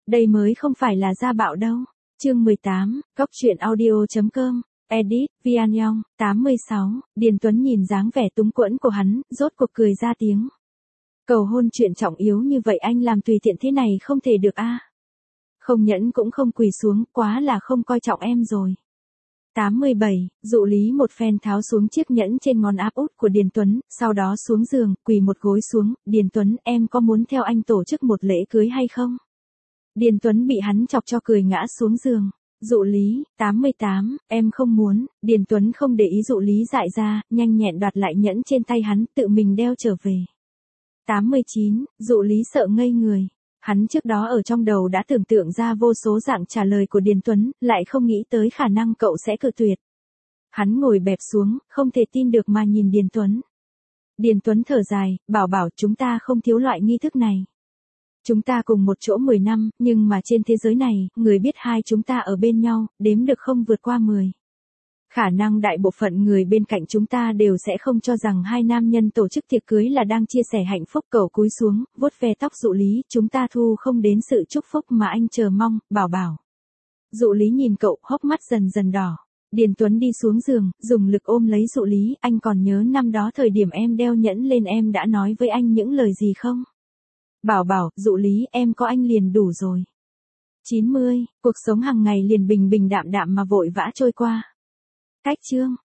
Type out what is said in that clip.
Đây mới không phải là gia bạo đâu. Chương 18, Cóc truyện audio.com. Edit, Vian Yong, 86, Điền Tuấn nhìn dáng vẻ túng quẫn của hắn, rốt cuộc cười ra tiếng. Cầu hôn chuyện trọng yếu như vậy anh làm tùy tiện thế này không thể được a. Không nhẫn cũng không quỳ xuống, quá là không coi trọng em rồi. 87, dụ lý một phen tháo xuống chiếc nhẫn trên ngón áp út của Điền Tuấn, sau đó xuống giường, quỳ một gối xuống, Điền Tuấn em có muốn theo anh tổ chức một lễ cưới hay không? Điền Tuấn bị hắn chọc cho cười ngã xuống giường. Dụ lý, 88, em không muốn, Điền Tuấn không để ý dụ lý dại ra, nhanh nhẹn đoạt lại nhẫn trên tay hắn, tự mình đeo trở về. 89, dụ lý sợ ngây người. Hắn trước đó ở trong đầu đã tưởng tượng ra vô số dạng trả lời của Điền Tuấn, lại không nghĩ tới khả năng cậu sẽ cự tuyệt. Hắn ngồi bẹp xuống, không thể tin được mà nhìn Điền Tuấn. Điền Tuấn thở dài, bảo chúng ta không thiếu loại nghi thức này. Chúng ta cùng một chỗ 10 năm, nhưng mà trên thế giới này, người biết hai chúng ta ở bên nhau, đếm được không vượt qua 10. Khả năng đại bộ phận người bên cạnh chúng ta đều sẽ không cho rằng hai nam nhân tổ chức tiệc cưới là đang chia sẻ hạnh phúc. Cậu cúi xuống, vuốt ve tóc dụ lý, chúng ta thu không đến sự chúc phúc mà anh chờ mong, bảo. Dụ lý nhìn cậu, hốc mắt dần dần đỏ. Điền Tuấn đi xuống giường, dùng lực ôm lấy dụ lý, anh còn nhớ năm đó thời điểm em đeo nhẫn lên em đã nói với anh những lời gì không? Bảo, dụ lý em có anh liền đủ rồi. 90, cuộc sống hàng ngày liền bình bình đạm đạm mà vội vã trôi qua. Cách chương